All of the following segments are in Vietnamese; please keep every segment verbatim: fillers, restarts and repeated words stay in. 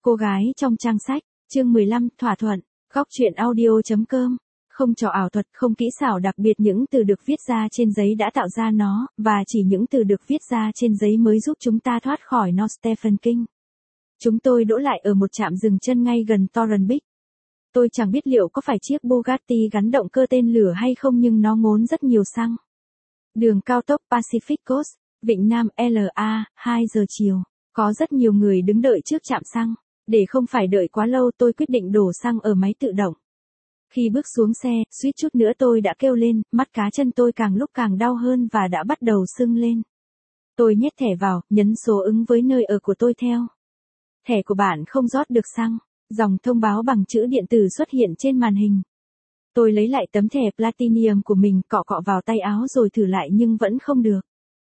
Cô gái trong trang sách, chương mười lăm, thỏa thuận, góc truyện audio.com. Không trò ảo thuật, không kỹ xảo đặc biệt, những từ được viết ra trên giấy đã tạo ra nó, và chỉ những từ được viết ra trên giấy mới giúp chúng ta thoát khỏi nó. Stephen King. Chúng tôi đỗ lại ở một trạm dừng chân ngay gần Torrance Beach. Tôi chẳng biết liệu có phải chiếc Bugatti gắn động cơ tên lửa hay không, nhưng nó ngốn rất nhiều xăng. Đường cao tốc Pacific Coast, Vịnh Nam L A, hai giờ chiều. Có rất nhiều người đứng đợi trước trạm xăng. Để không phải đợi quá lâu, tôi quyết định đổ xăng ở máy tự động. Khi bước xuống xe, suýt chút nữa tôi đã kêu lên, mắt cá chân tôi càng lúc càng đau hơn và đã bắt đầu sưng lên. Tôi nhét thẻ vào, nhấn số ứng với nơi ở của tôi theo. Thẻ của bạn không rót được xăng. Dòng thông báo bằng chữ điện tử xuất hiện trên màn hình. Tôi lấy lại tấm thẻ Platinum của mình, cọ cọ vào tay áo rồi thử lại nhưng vẫn không được.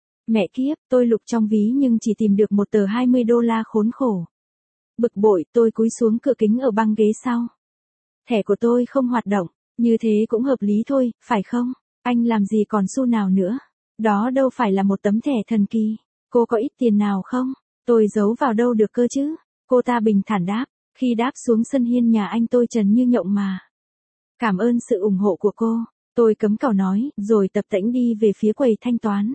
Mẹ kiếp, tôi lục trong ví nhưng chỉ tìm được một tờ hai mươi đô la khốn khổ. Bực bội, tôi cúi xuống cửa kính ở băng ghế sau. Thẻ của tôi không hoạt động, như thế cũng hợp lý thôi, phải không? Anh làm gì còn xu nào nữa? Đó đâu phải là một tấm thẻ thần kỳ. Cô có ít tiền nào không? Tôi giấu vào đâu được cơ chứ? Cô ta bình thản đáp. Khi đáp xuống sân hiên nhà anh, tôi trần như nhộng mà. Cảm ơn sự ủng hộ của cô, tôi cấm cào nói, rồi tập tễnh đi về phía quầy thanh toán.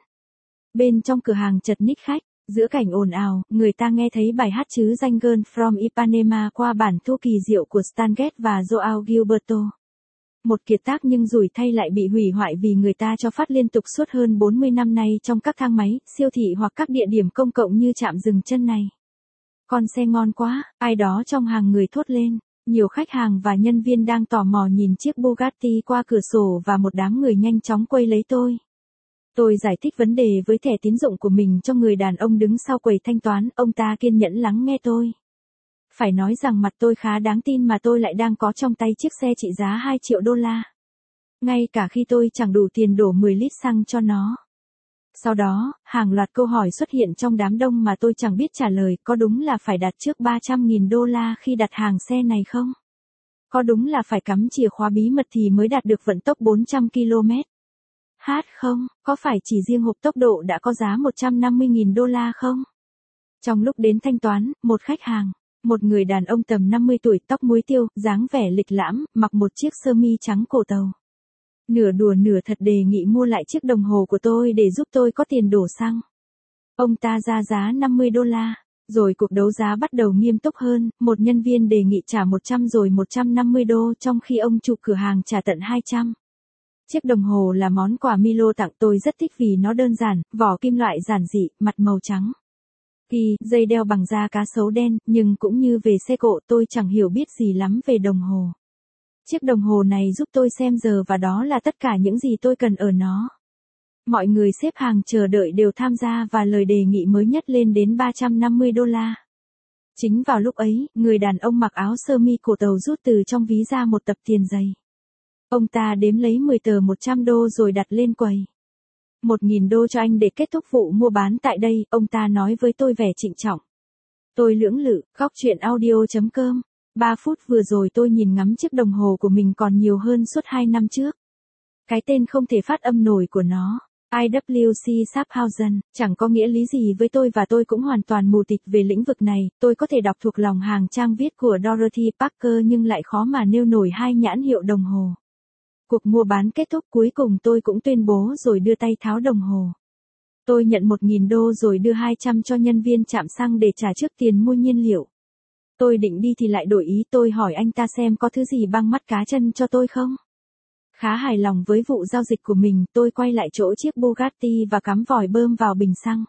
Bên trong cửa hàng chật ních khách, giữa cảnh ồn ào, người ta nghe thấy bài hát chứ danh Girl from Ipanema qua bản thu kỳ diệu của Stan Getz và Joao Gilberto. Một kiệt tác nhưng rủi thay lại bị hủy hoại vì người ta cho phát liên tục suốt hơn bốn mươi năm nay trong các thang máy, siêu thị hoặc các địa điểm công cộng như trạm dừng chân này. Con xe ngon quá, ai đó trong hàng người thốt lên. Nhiều khách hàng và nhân viên đang tò mò nhìn chiếc Bugatti qua cửa sổ và một đám người nhanh chóng quay lấy tôi. Tôi giải thích vấn đề với thẻ tín dụng của mình cho người đàn ông đứng sau quầy thanh toán, ông ta kiên nhẫn lắng nghe tôi. Phải nói rằng mặt tôi khá đáng tin mà tôi lại đang có trong tay chiếc xe trị giá hai triệu đô la. Ngay cả khi tôi chẳng đủ tiền đổ mười lít xăng cho nó. Sau đó, hàng loạt câu hỏi xuất hiện trong đám đông mà tôi chẳng biết trả lời. Có đúng là phải đặt trước ba trăm nghìn đô la khi đặt hàng xe này không? Có đúng là phải cắm chìa khóa bí mật thì mới đạt được vận tốc bốn trăm ki lô mét? Hát không? Có phải chỉ riêng hộp tốc độ đã có giá một trăm năm mươi nghìn đô la không? Trong lúc đến thanh toán, một khách hàng, một người đàn ông tầm năm mươi tuổi, tóc muối tiêu, dáng vẻ lịch lãm, mặc một chiếc sơ mi trắng cổ tàu. Nửa đùa nửa thật đề nghị mua lại chiếc đồng hồ của tôi để giúp tôi có tiền đổ xăng. Ông ta ra giá năm mươi đô la, rồi cuộc đấu giá bắt đầu nghiêm túc hơn, một nhân viên đề nghị trả một trăm rồi một trăm năm mươi đô trong khi ông chủ cửa hàng trả tận hai trăm. Chiếc đồng hồ là món quà Milo tặng tôi, rất thích vì nó đơn giản, vỏ kim loại giản dị, mặt màu trắng. Kỳ, dây đeo bằng da cá sấu đen, nhưng cũng như về xe cộ tôi chẳng hiểu biết gì lắm về đồng hồ. Chiếc đồng hồ này giúp tôi xem giờ và đó là tất cả những gì tôi cần ở nó. Mọi người xếp hàng chờ đợi đều tham gia và lời đề nghị mới nhất lên đến ba trăm năm mươi đô la. Chính vào lúc ấy, người đàn ông mặc áo sơ mi cổ tàu rút từ trong ví ra một tập tiền dày. Ông ta đếm lấy mười tờ một trăm đô rồi đặt lên quầy. Một nghìn đô cho anh để kết thúc vụ mua bán tại đây, ông ta nói với tôi vẻ trịnh trọng. Tôi lưỡng lự, góc truyện audio.com. Ba phút vừa rồi tôi nhìn ngắm chiếc đồng hồ của mình còn nhiều hơn suốt hai năm trước. Cái tên không thể phát âm nổi của nó, I W C Schaffhausen, chẳng có nghĩa lý gì với tôi và tôi cũng hoàn toàn mù tịt về lĩnh vực này. Tôi có thể đọc thuộc lòng hàng trang viết của Dorothy Parker nhưng lại khó mà nêu nổi hai nhãn hiệu đồng hồ. Cuộc mua bán kết thúc, cuối cùng tôi cũng tuyên bố rồi đưa tay tháo đồng hồ. Tôi nhận một nghìn đô rồi đưa hai trăm cho nhân viên trạm xăng để trả trước tiền mua nhiên liệu. Tôi định đi thì lại đổi ý, tôi hỏi anh ta xem có thứ gì băng mắt cá chân cho tôi không. Khá hài lòng với vụ giao dịch của mình, tôi quay lại chỗ chiếc Bugatti và cắm vòi bơm vào bình xăng.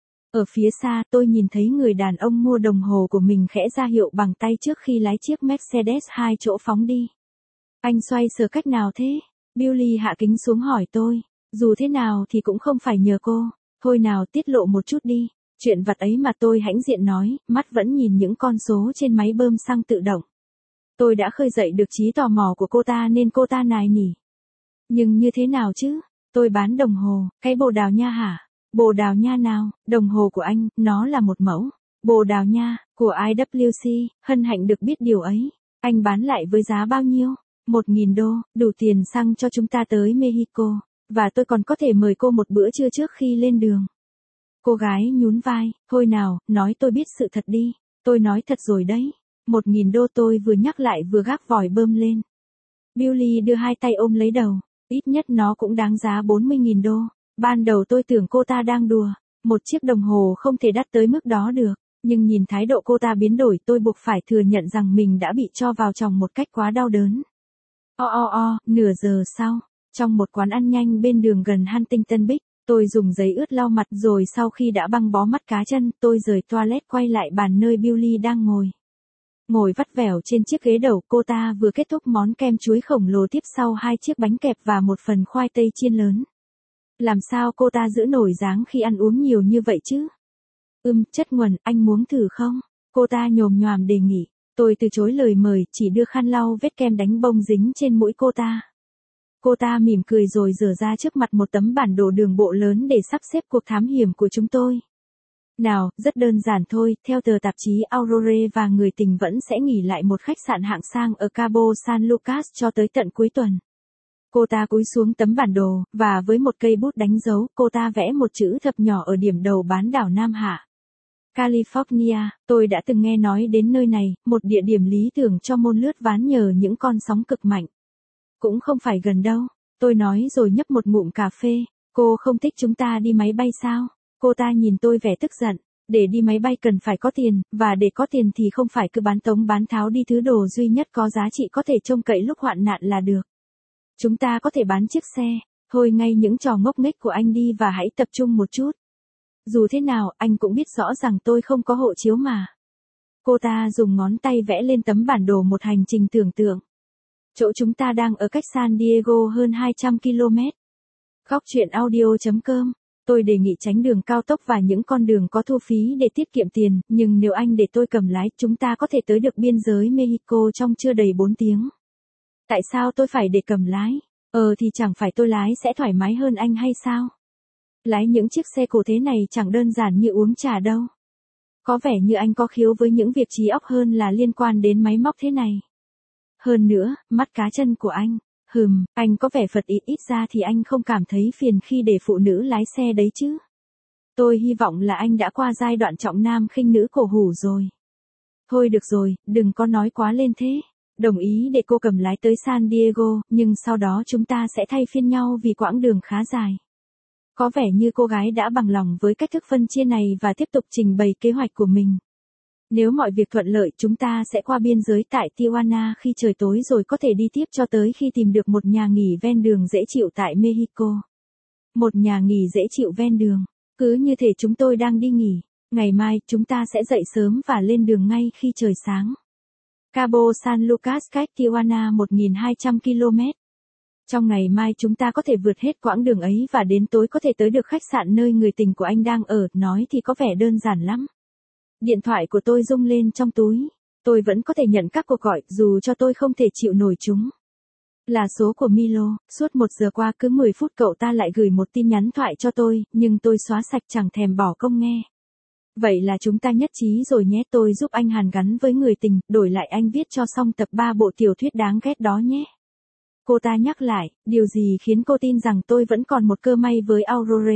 Ở phía xa, tôi nhìn thấy người đàn ông mua đồng hồ của mình khẽ ra hiệu bằng tay trước khi lái chiếc Mercedes hai chỗ phóng đi. Anh xoay sở cách nào thế? Billy hạ kính xuống hỏi tôi. Dù thế nào thì cũng không phải nhờ cô. Thôi nào, tiết lộ một chút đi. Chuyện vặt ấy mà, tôi hãnh diện nói, mắt vẫn nhìn những con số trên máy bơm xăng tự động. Tôi đã khơi dậy được trí tò mò của cô ta nên cô ta nài nỉ. Nhưng như thế nào chứ? Tôi bán đồng hồ, cái Bồ Đào Nha hả? Bồ Đào Nha nào? Đồng hồ của anh, nó là một mẫu. Bồ Đào Nha, của I W C, hân hạnh được biết điều ấy. Anh bán lại với giá bao nhiêu? Một nghìn đô, đủ tiền xăng cho chúng ta tới Mexico. Và tôi còn có thể mời cô một bữa trưa trước khi lên đường. Cô gái nhún vai, thôi nào, nói tôi biết sự thật đi. Tôi nói thật rồi đấy. Một nghìn đô tôi vừa nhắc lại vừa gác vòi bơm lên. Billy đưa hai tay ôm lấy đầu. Ít nhất nó cũng đáng giá bốn mươi nghìn đô. Ban đầu tôi tưởng cô ta đang đùa. Một chiếc đồng hồ không thể đắt tới mức đó được. Nhưng nhìn thái độ cô ta biến đổi tôi buộc phải thừa nhận rằng mình đã bị cho vào chòng một cách quá đau đớn. O o o, nửa giờ sau, trong một quán ăn nhanh bên đường gần Huntington Beach, tôi dùng giấy ướt lau mặt rồi sau khi đã băng bó mắt cá chân, tôi rời toilet quay lại bàn nơi Billy đang ngồi. Ngồi vắt vẻo trên chiếc ghế đầu, cô ta vừa kết thúc món kem chuối khổng lồ tiếp sau hai chiếc bánh kẹp và một phần khoai tây chiên lớn. Làm sao cô ta giữ nổi dáng khi ăn uống nhiều như vậy chứ? Ừm, chất nguồn, anh muốn thử không? Cô ta nhồm nhoàm đề nghị. Tôi từ chối lời mời, chỉ đưa khăn lau vết kem đánh bông dính trên mũi cô ta. Cô ta mỉm cười rồi dở ra trước mặt một tấm bản đồ đường bộ lớn để sắp xếp cuộc thám hiểm của chúng tôi. Nào, rất đơn giản thôi, theo tờ tạp chí Aurora và người tình vẫn sẽ nghỉ lại một khách sạn hạng sang ở Cabo San Lucas cho tới tận cuối tuần. Cô ta cúi xuống tấm bản đồ, và với một cây bút đánh dấu, cô ta vẽ một chữ thập nhỏ ở điểm đầu bán đảo Nam Hạ. California, tôi đã từng nghe nói đến nơi này, một địa điểm lý tưởng cho môn lướt ván nhờ những con sóng cực mạnh. Cũng không phải gần đâu, tôi nói rồi nhấp một ngụm cà phê. Cô không thích chúng ta đi máy bay sao? Cô ta nhìn tôi vẻ tức giận. Để đi máy bay cần phải có tiền, và để có tiền thì không phải cứ bán tống bán tháo đi thứ đồ duy nhất có giá trị có thể trông cậy lúc hoạn nạn là được. Chúng ta có thể bán chiếc xe. Thôi ngay những trò ngốc nghếch của anh đi và hãy tập trung một chút. Dù thế nào, anh cũng biết rõ rằng tôi không có hộ chiếu mà. Cô ta dùng ngón tay vẽ lên tấm bản đồ một hành trình tưởng tượng. Chỗ chúng ta đang ở cách San Diego hơn hai trăm ki lô mét. Góc truyện audio chấm com. Tôi đề nghị tránh đường cao tốc và những con đường có thu phí để tiết kiệm tiền, nhưng nếu anh để tôi cầm lái, chúng ta có thể tới được biên giới Mexico trong chưa đầy bốn tiếng. Tại sao tôi phải để cầm lái? Ờ thì chẳng phải tôi lái sẽ thoải mái hơn anh hay sao? Lái những chiếc xe cổ thế này chẳng đơn giản như uống trà đâu. Có vẻ như anh có khiếu với những việc trí óc hơn là liên quan đến máy móc thế này. Hơn nữa, mắt cá chân của anh, hừm, anh có vẻ phật ý, ít ra thì anh không cảm thấy phiền khi để phụ nữ lái xe đấy chứ. Tôi hy vọng là anh đã qua giai đoạn trọng nam khinh nữ cổ hủ rồi. Thôi được rồi, đừng có nói quá lên thế. Đồng ý để cô cầm lái tới San Diego, nhưng sau đó chúng ta sẽ thay phiên nhau vì quãng đường khá dài. Có vẻ như cô gái đã bằng lòng với cách thức phân chia này và tiếp tục trình bày kế hoạch của mình. Nếu mọi việc thuận lợi, chúng ta sẽ qua biên giới tại Tijuana khi trời tối rồi có thể đi tiếp cho tới khi tìm được một nhà nghỉ ven đường dễ chịu tại Mexico. Một nhà nghỉ dễ chịu ven đường. Cứ như thể chúng tôi đang đi nghỉ. Ngày mai, chúng ta sẽ dậy sớm và lên đường ngay khi trời sáng. Cabo San Lucas cách Tijuana một nghìn hai trăm ki lô mét. Trong ngày mai chúng ta có thể vượt hết quãng đường ấy và đến tối có thể tới được khách sạn nơi người tình của anh đang ở, nói thì có vẻ đơn giản lắm. Điện thoại của tôi rung lên trong túi. Tôi vẫn có thể nhận các cuộc gọi, dù cho tôi không thể chịu nổi chúng. Là số của Milo, suốt một giờ qua cứ mười phút cậu ta lại gửi một tin nhắn thoại cho tôi, nhưng tôi xóa sạch chẳng thèm bỏ công nghe. Vậy là chúng ta nhất trí rồi nhé, tôi giúp anh hàn gắn với người tình, đổi lại anh viết cho xong tập ba bộ tiểu thuyết đáng ghét đó nhé. Cô ta nhắc lại, điều gì khiến cô tin rằng tôi vẫn còn một cơ may với Aurora.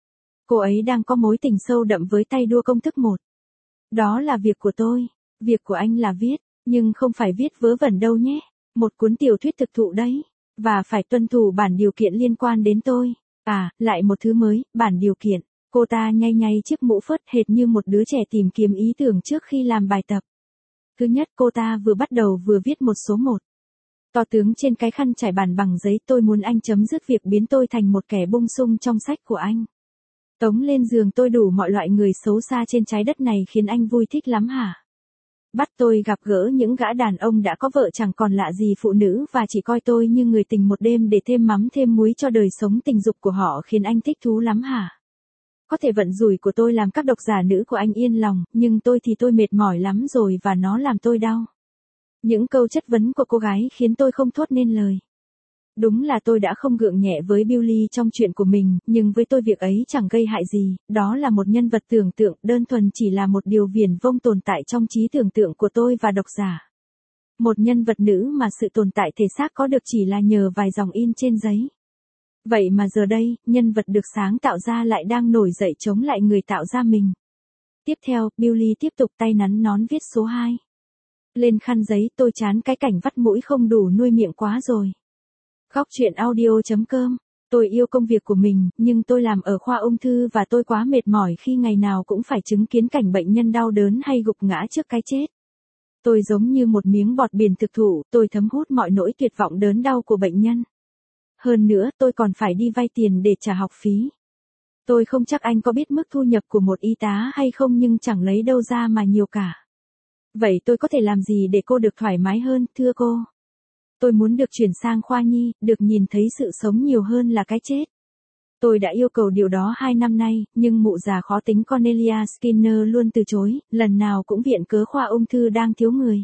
Cô ấy đang có mối tình sâu đậm với tay đua công thức một. Đó là việc của tôi, việc của anh là viết, nhưng không phải viết vớ vẩn đâu nhé. Một cuốn tiểu thuyết thực thụ đấy, và phải tuân thủ bản điều kiện liên quan đến tôi. À, lại một thứ mới, bản điều kiện. Cô ta nhay nhay chiếc mũ phớt hệt như một đứa trẻ tìm kiếm ý tưởng trước khi làm bài tập. Thứ nhất, cô ta vừa bắt đầu vừa viết một số một. To tướng trên cái khăn trải bàn bằng giấy, tôi muốn anh chấm dứt việc biến tôi thành một kẻ bung sung trong sách của anh. Tống lên giường tôi đủ mọi loại người xấu xa trên trái đất này khiến anh vui thích lắm hả? Bắt tôi gặp gỡ những gã đàn ông đã có vợ chẳng còn lạ gì phụ nữ và chỉ coi tôi như người tình một đêm để thêm mắm thêm muối cho đời sống tình dục của họ khiến anh thích thú lắm hả? Có thể vận rủi của tôi làm các độc giả nữ của anh yên lòng, nhưng tôi thì tôi mệt mỏi lắm rồi và nó làm tôi đau. Những câu chất vấn của cô gái khiến tôi không thốt nên lời. Đúng là tôi đã không gượng nhẹ với Billy trong chuyện của mình, nhưng với tôi việc ấy chẳng gây hại gì, đó là một nhân vật tưởng tượng, đơn thuần chỉ là một điều viển vông tồn tại trong trí tưởng tượng của tôi và độc giả. Một nhân vật nữ mà sự tồn tại thể xác có được chỉ là nhờ vài dòng in trên giấy. Vậy mà giờ đây, nhân vật được sáng tạo ra lại đang nổi dậy chống lại người tạo ra mình. Tiếp theo, Billy tiếp tục tay nắn nón viết số hai. lên khăn giấy, tôi chán cái cảnh vắt mũi không đủ nuôi miệng quá rồi. Góc chuyện audio.com. Tôi yêu công việc của mình, nhưng tôi làm ở khoa ung thư và tôi quá mệt mỏi khi ngày nào cũng phải chứng kiến cảnh bệnh nhân đau đớn hay gục ngã trước cái chết. Tôi giống như một miếng bọt biển thực thụ, tôi thấm hút mọi nỗi tuyệt vọng đớn đau của bệnh nhân. Hơn nữa, tôi còn phải đi vay tiền để trả học phí. Tôi không chắc anh có biết mức thu nhập của một y tá hay không, nhưng chẳng lấy đâu ra mà nhiều cả. Vậy tôi có thể làm gì để cô được thoải mái hơn, thưa cô? Tôi muốn được chuyển sang khoa nhi, được nhìn thấy sự sống nhiều hơn là cái chết. Tôi đã yêu cầu điều đó hai năm nay, nhưng mụ già khó tính Cornelia Skinner luôn từ chối, lần nào cũng viện cớ khoa ung thư đang thiếu người.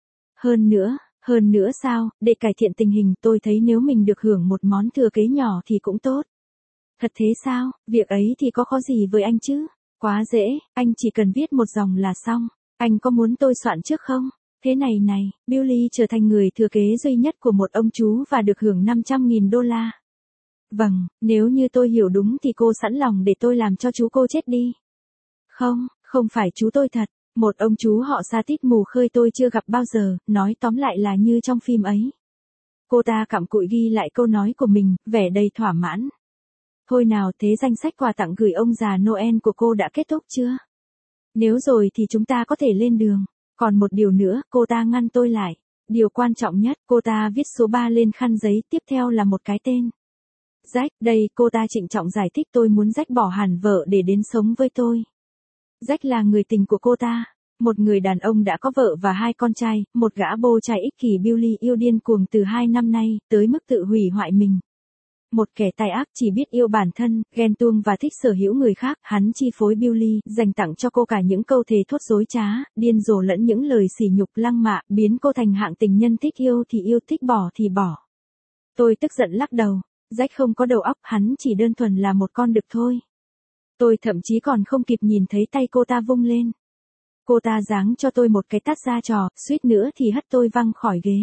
Hơn nữa, hơn nữa sao, để cải thiện tình hình, tôi thấy nếu mình được hưởng một món thừa kế nhỏ thì cũng tốt. Thật thế sao, việc ấy thì có khó gì với anh chứ? Quá dễ, anh chỉ cần viết một dòng là xong. Anh có muốn tôi soạn trước không? Thế này này, Billy trở thành người thừa kế duy nhất của một ông chú và được hưởng năm trăm nghìn đô la. Vâng, nếu như tôi hiểu đúng thì cô sẵn lòng để tôi làm cho chú cô chết đi. Không, không phải chú tôi thật. Một ông chú họ Sa tít mù khơi tôi chưa gặp bao giờ, nói tóm lại là như trong phim ấy. Cô ta cặm cụi ghi lại câu nói của mình, vẻ đầy thỏa mãn. Thôi nào, thế danh sách quà tặng gửi ông già Noel của cô đã kết thúc chưa? Nếu rồi thì chúng ta có thể lên đường. Còn một điều nữa, cô ta ngăn tôi lại. Điều quan trọng nhất, cô ta viết số ba lên khăn giấy, tiếp theo là một cái tên. Jack, đây, cô ta trịnh trọng giải thích tôi muốn Jack bỏ hẳn vợ để đến sống với tôi. Jack là người tình của cô ta. Một người đàn ông đã có vợ và hai con trai, một gã bô trai ích kỷ Billy yêu điên cuồng từ hai năm nay, tới mức tự hủy hoại mình. Một kẻ tai ác chỉ biết yêu bản thân, ghen tuông và thích sở hữu người khác, hắn chi phối Billy, dành tặng cho cô cả những câu thề thốt dối trá, điên rồ lẫn những lời sỉ nhục lăng mạ, biến cô thành hạng tình nhân thích yêu thì yêu, thích bỏ thì bỏ. Tôi tức giận lắc đầu, Jack không có đầu óc, hắn chỉ đơn thuần là một con đực thôi. Tôi thậm chí còn không kịp nhìn thấy tay cô ta vung lên. Cô ta giáng cho tôi một cái tát ra trò, suýt nữa thì hất tôi văng khỏi ghế.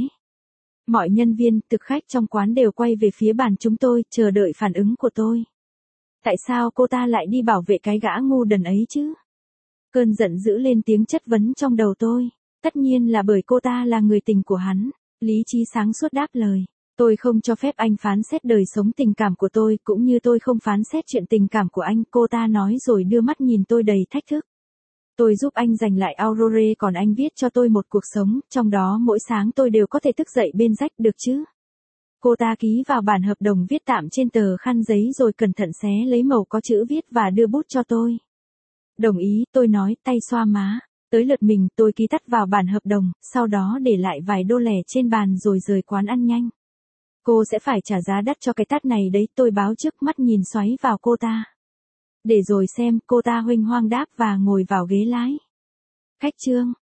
Mọi nhân viên, thực khách trong quán đều quay về phía bàn chúng tôi, chờ đợi phản ứng của tôi. Tại sao cô ta lại đi bảo vệ cái gã ngu đần ấy chứ? Cơn giận dữ lên tiếng chất vấn trong đầu tôi. Tất nhiên là bởi cô ta là người tình của hắn. Lý trí sáng suốt đáp lời. Tôi không cho phép anh phán xét đời sống tình cảm của tôi, cũng như tôi không phán xét chuyện tình cảm của anh, cô ta nói rồi đưa mắt nhìn tôi đầy thách thức. Tôi giúp anh giành lại Aurore, còn anh viết cho tôi một cuộc sống, trong đó mỗi sáng tôi đều có thể thức dậy bên Jack, được chứ? Cô ta ký vào bản hợp đồng viết tạm trên tờ khăn giấy rồi cẩn thận xé lấy mẩu có chữ viết và đưa bút cho tôi. Đồng ý, tôi nói, tay xoa má. Tới lượt mình, tôi ký tắt vào bản hợp đồng, sau đó để lại vài đô lẻ trên bàn rồi rời quán ăn nhanh. Cô sẽ phải trả giá đắt cho cái tát này đấy, tôi báo trước, mắt nhìn xoáy vào cô ta. Để rồi xem, cô ta huênh hoang đáp và ngồi vào ghế lái. Khách trương.